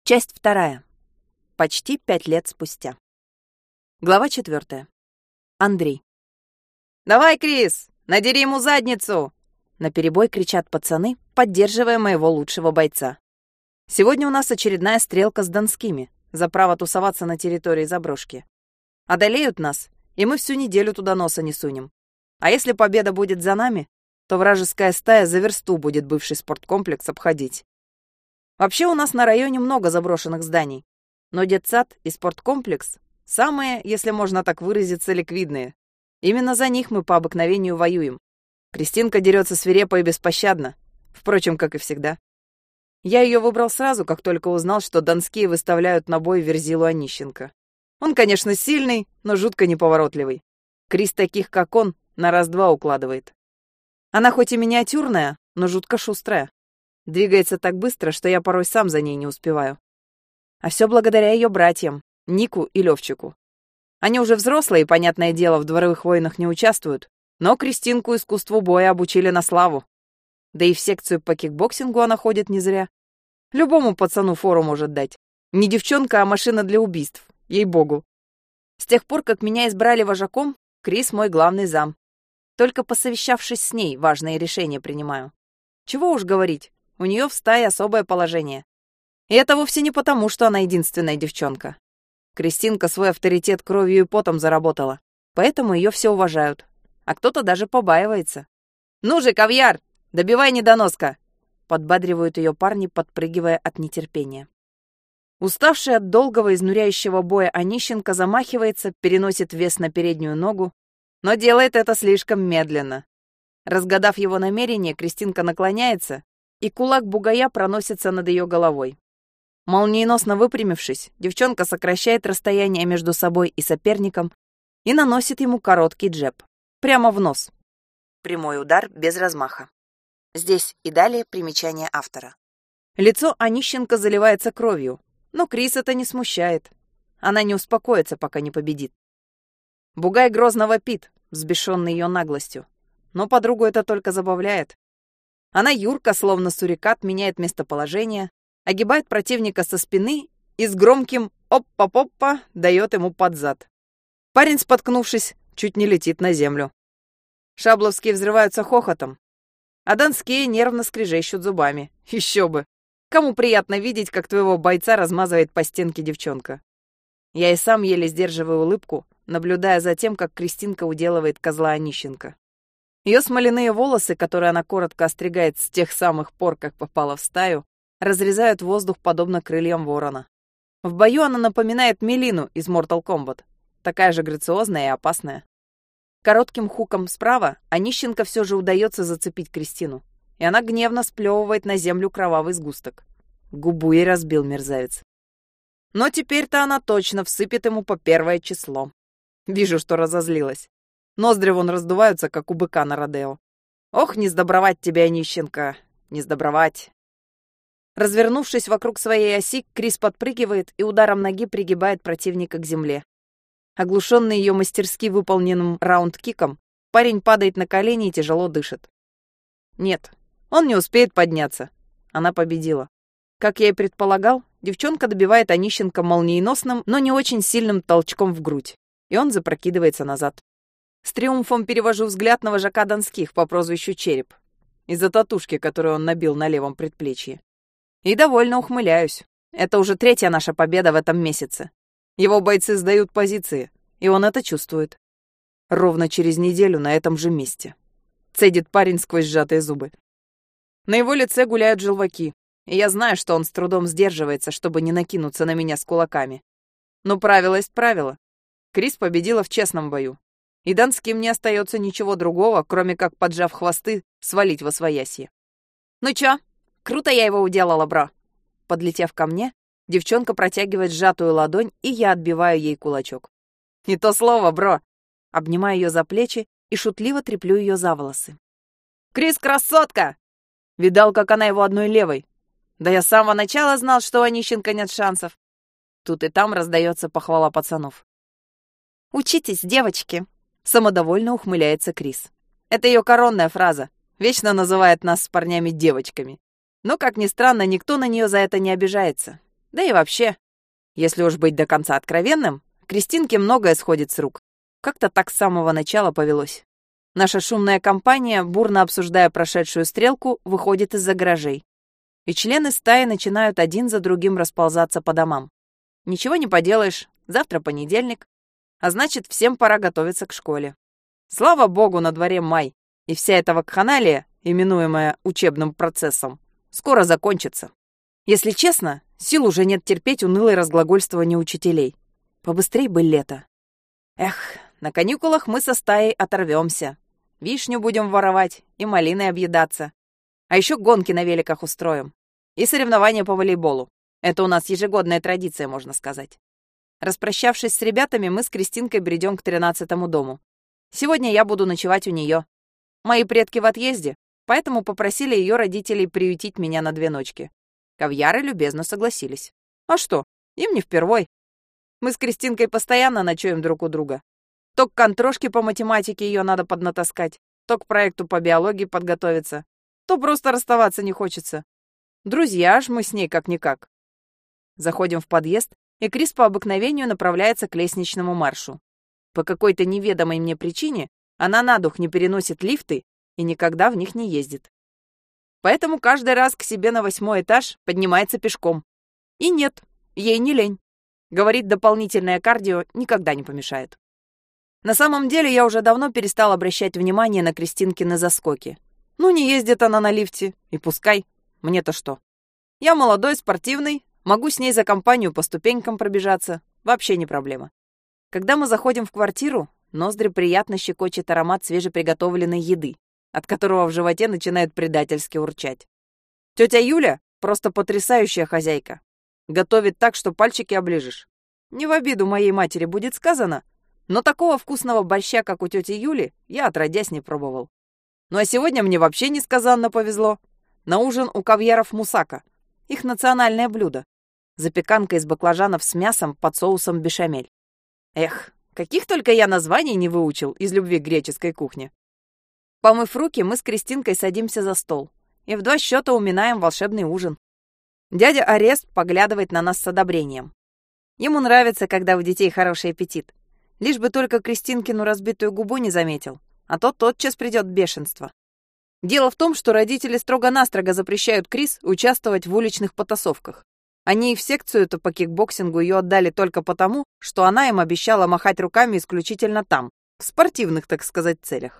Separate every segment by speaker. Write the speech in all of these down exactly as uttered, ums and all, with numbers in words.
Speaker 1: Часть вторая. Почти пять лет спустя. Глава четвертая. Андрей.
Speaker 2: «Давай, Крис, надери ему задницу!»
Speaker 1: Наперебой кричат пацаны, поддерживая моего лучшего бойца. Сегодня у нас очередная стрелка с донскими за право тусоваться на территории заброшки. Одолеют нас, и мы всю неделю туда носа не сунем. А если победа будет за нами, то вражеская стая за версту будет бывший спорткомплекс обходить. Вообще у нас на районе много заброшенных зданий, но детсад и спорткомплекс – самые, если можно так выразиться, ликвидные. Именно за них мы по обыкновению воюем. Кристинка дерется свирепо и беспощадно, впрочем, как и всегда. Я ее выбрал сразу, как только узнал, что донские выставляют на бой Верзилу Онищенко. Он, конечно, сильный, но жутко неповоротливый. Крис таких, как он, на раз-два укладывает. Она хоть и миниатюрная, но жутко шустрая. Двигается так быстро, что я порой сам за ней не успеваю. А все благодаря ее братьям, Нику и Левчику. Они уже взрослые, понятное дело, в дворовых войнах не участвуют, но Кристинку искусству боя обучили на славу. Да и в секцию по кикбоксингу она ходит не зря. Любому пацану фору может дать. Не девчонка, а машина для убийств, ей-богу. С тех пор, как меня избрали вожаком, Крис мой главный зам. Только посовещавшись с ней, важные решения принимаю. Чего уж говорить. У нее в стае особое положение. И это вовсе не потому, что она единственная девчонка. Кристинка свой авторитет кровью и потом заработала, поэтому ее все уважают, а кто-то даже побаивается. «Ну же, Ковьяр, добивай недоноска!» Подбадривают ее парни, подпрыгивая от нетерпения. Уставший от долгого изнуряющего боя Онищенко замахивается, переносит вес на переднюю ногу, но делает это слишком медленно. Разгадав его намерение, Кристинка наклоняется, и кулак бугая проносится над ее головой. Молниеносно выпрямившись, девчонка сокращает расстояние между собой и соперником и наносит ему короткий джеб. Прямо в нос. Прямой удар без размаха. Здесь и далее примечание автора. Лицо Онищенко заливается кровью, но Крис это не смущает. Она не успокоится, пока не победит. Бугай грозно вопит, взбешенный ее наглостью. Но подругу это только забавляет. Она юрко, словно сурикат, меняет местоположение, огибает противника со спины и с громким «оппа-поппа» дает ему под зад. Парень, споткнувшись, чуть не летит на землю. Шабловские взрываются хохотом, а донские нервно скрежещут зубами. Еще бы! Кому приятно видеть, как твоего бойца размазывает по стенке девчонка? Я и сам еле сдерживаю улыбку, наблюдая за тем, как Кристинка уделывает козла Онищенко. Ее смоляные волосы, которые она коротко остригает с тех самых пор, как попала в стаю, разрезают воздух подобно крыльям ворона. В бою она напоминает Мелину из Mortal Kombat, такая же грациозная и опасная. Коротким хуком справа Онищенко все же удается зацепить Кристину, и она гневно сплевывает на землю кровавый сгусток. Губу ей разбил мерзавец. Но теперь-то она точно всыпет ему по первое число. Вижу, что разозлилась. Ноздри вон раздуваются, как у быка на родео. Ох, не сдобровать тебя, Онищенко, не сдобровать. Развернувшись вокруг своей оси, Крис подпрыгивает и ударом ноги пригибает противника к земле. Оглушенный ее мастерски выполненным раунд-киком, парень падает на колени и тяжело дышит. Нет, он не успеет подняться. Она победила. Как я и предполагал, девчонка добивает Онищенко молниеносным, но не очень сильным толчком в грудь, и он запрокидывается назад. С триумфом перевожу взгляд на вожака донских по прозвищу Череп, из-за татушки, которую он набил на левом предплечье. И довольно ухмыляюсь. Это уже третья наша победа в этом месяце. Его бойцы сдают позиции, и он это чувствует. Ровно через неделю на этом же месте. Цедит парень сквозь сжатые зубы. На его лице гуляют желваки, и я знаю, что он с трудом сдерживается, чтобы не накинуться на меня с кулаками. Но правило есть правило. Крис победила в честном бою. И донским не остается ничего другого, кроме как, поджав хвосты, свалить восвоясье. «Ну чё? Круто я его уделала, бро!» Подлетев ко мне, девчонка протягивает сжатую ладонь, и я отбиваю ей кулачок. «Не то слово, бро!» Обнимаю ее за плечи и шутливо треплю ее за волосы. «Крис, красотка!» Видал, как она его одной левой. Да я с самого начала знал, что у Онищенко нет шансов. Тут и там раздается похвала пацанов. «Учитесь, девочки!» Самодовольно ухмыляется Крис. Это ее коронная фраза. Вечно называет нас с парнями девочками. Но, как ни странно, никто на нее за это не обижается. Да и вообще, если уж быть до конца откровенным, Кристинке многое сходит с рук. Как-то так с самого начала повелось. Наша шумная компания, бурно обсуждая прошедшую стрелку, выходит из-за гаражей. И члены стаи начинают один за другим расползаться по домам. Ничего не поделаешь, завтра понедельник, а значит, всем пора готовиться к школе. Слава богу, на дворе май, и вся эта вакханалия, именуемая учебным процессом, скоро закончится. Если честно, сил уже нет терпеть унылое разглагольствование учителей. Побыстрей бы лето. Эх, на каникулах мы со стаей оторвемся. Вишню будем воровать и малиной объедаться. А еще гонки на великах устроим. И соревнования по волейболу. Это у нас ежегодная традиция, можно сказать. Распрощавшись с ребятами, мы с Кристинкой бредем к тринадцатому дому. Сегодня я буду ночевать у нее. Мои предки в отъезде, поэтому попросили ее родителей приютить меня на две ночки. Кавьяры любезно согласились. А что, им не впервой. Мы с Кристинкой постоянно ночуем друг у друга. То к контрошке по математике ее надо поднатаскать, то к проекту по биологии подготовиться, то просто расставаться не хочется. Друзья ж мы с ней как-никак. Заходим в подъезд, и Крис по обыкновению направляется к лестничному маршу. По какой-то неведомой мне причине она на дух не переносит лифты и никогда в них не ездит. Поэтому каждый раз к себе на восьмой этаж поднимается пешком. И нет, ей не лень. Говорит, дополнительное кардио никогда не помешает. На самом деле я уже давно перестал обращать внимание на Кристинкины заскоки. Ну, не ездит она на лифте, и пускай. Мне-то что? Я молодой, спортивный, могу с ней за компанию по ступенькам пробежаться. Вообще не проблема. Когда мы заходим в квартиру, ноздри приятно щекочет аромат свежеприготовленной еды, от которого в животе начинает предательски урчать. Тетя Юля просто потрясающая хозяйка. Готовит так, что пальчики оближешь. Не в обиду моей матери будет сказано, но такого вкусного борща, как у тети Юли, я отродясь не пробовал. Ну а сегодня мне вообще несказанно повезло. На ужин у кавьяров мусака. Их национальное блюдо. Запеканка из баклажанов с мясом под соусом бешамель. Эх, каких только я названий не выучил из любви к греческой кухне. Помыв руки, мы с Кристинкой садимся за стол и в два счета уминаем волшебный ужин. Дядя Арест поглядывает на нас с одобрением. Ему нравится, когда у детей хороший аппетит. Лишь бы только Кристинкину разбитую губу не заметил, а то тотчас придет бешенство. Дело в том, что родители строго-настрого запрещают Крис участвовать в уличных потасовках. Они и в секцию-то по кикбоксингу ее отдали только потому, что она им обещала махать руками исключительно там, в спортивных, так сказать, целях.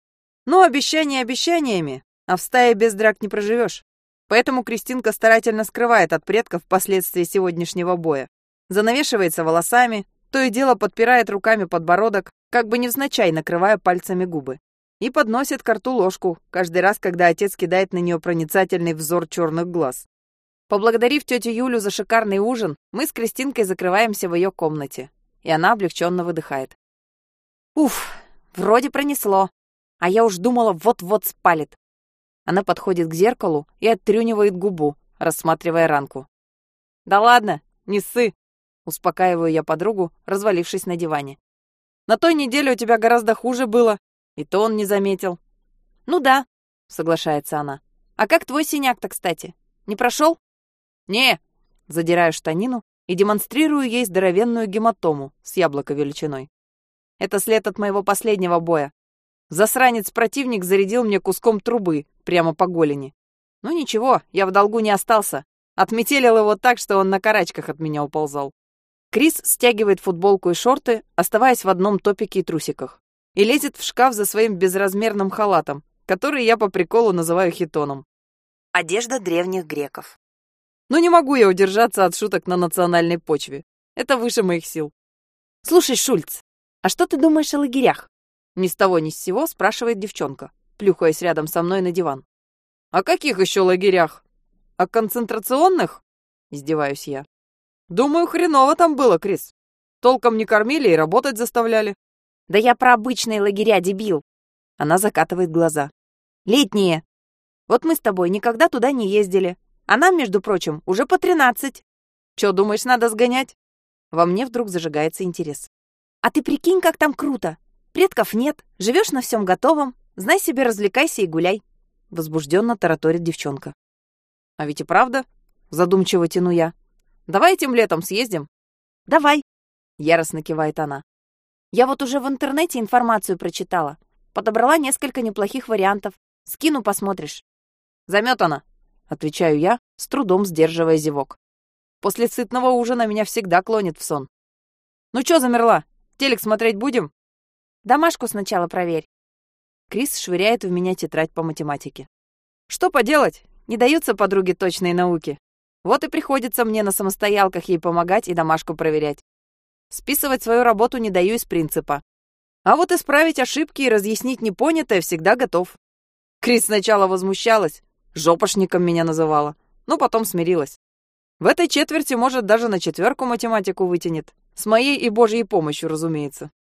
Speaker 1: Но обещания обещаниями, а в стае без драк не проживешь. Поэтому Кристинка старательно скрывает от предков последствия сегодняшнего боя. Занавешивается волосами, то и дело подпирает руками подбородок, как бы невзначай накрывая пальцами губы. И подносит к рту ложку, каждый раз, когда отец кидает на нее проницательный взор черных глаз. Поблагодарив тетю Юлю за шикарный ужин, мы с Кристинкой закрываемся в ее комнате, и она облегченно выдыхает. Уф, вроде пронесло, а я уж думала, вот-вот спалит. Она подходит к зеркалу и оттрюнивает губу, рассматривая ранку. Да ладно, не ссы, успокаиваю я подругу, развалившись на диване. На той неделе у тебя гораздо хуже было, и то он не заметил. Ну да, соглашается она. А как твой синяк-то, кстати? Не прошел? Не, задираю штанину и демонстрирую ей здоровенную гематому с яблоко величиной. Это след от моего последнего боя. Засранец-противник зарядил мне куском трубы прямо по голени. Ну ничего, я в долгу не остался. Отметелил его так, что он на карачках от меня уползал. Крис стягивает футболку и шорты, оставаясь в одном топике и трусиках, и лезет в шкаф за своим безразмерным халатом, который я по приколу называю хитоном. Одежда древних греков. Но не могу я удержаться от шуток на национальной почве. Это выше моих сил. Слушай, Шульц, а что ты думаешь о лагерях? Ни с того ни с сего спрашивает девчонка, плюхаясь рядом со мной на диван. О каких еще лагерях? О концентрационных? Издеваюсь я. Думаю, хреново там было, Крис. Толком не кормили и работать заставляли. Да я про обычные лагеря, дебил. Она закатывает глаза. Летние. Вот мы с тобой никогда туда не ездили. А нам, между прочим, уже по тринадцать. Чё, думаешь, надо сгонять? Во мне вдруг зажигается интерес. А ты прикинь, как там круто. Предков нет, живешь на всем готовом. Знай себе, развлекайся и гуляй. Возбужденно тараторит девчонка. А ведь и правда, задумчиво тяну я.
Speaker 2: Давай этим летом съездим.
Speaker 1: Давай, яростно кивает она. Я вот уже в интернете информацию прочитала. Подобрала несколько неплохих вариантов. Скину, посмотришь.
Speaker 2: Заметана, отвечаю я, с трудом сдерживая зевок. После сытного ужина меня всегда клонит в сон. Ну чё замерла? Телек смотреть будем?
Speaker 1: Домашку сначала проверь.
Speaker 2: Крис швыряет в меня тетрадь по математике. Что поделать? Не даются подруге точные науки. Вот и приходится мне на самостоялках ей помогать и домашку проверять. Списывать свою работу не даю из принципа. А вот исправить ошибки и разъяснить непонятое всегда готов. Крис сначала возмущалась, жопошником меня называла, но потом смирилась. В этой четверти, может, даже на четверку математику вытянет. С моей и божьей помощью, разумеется.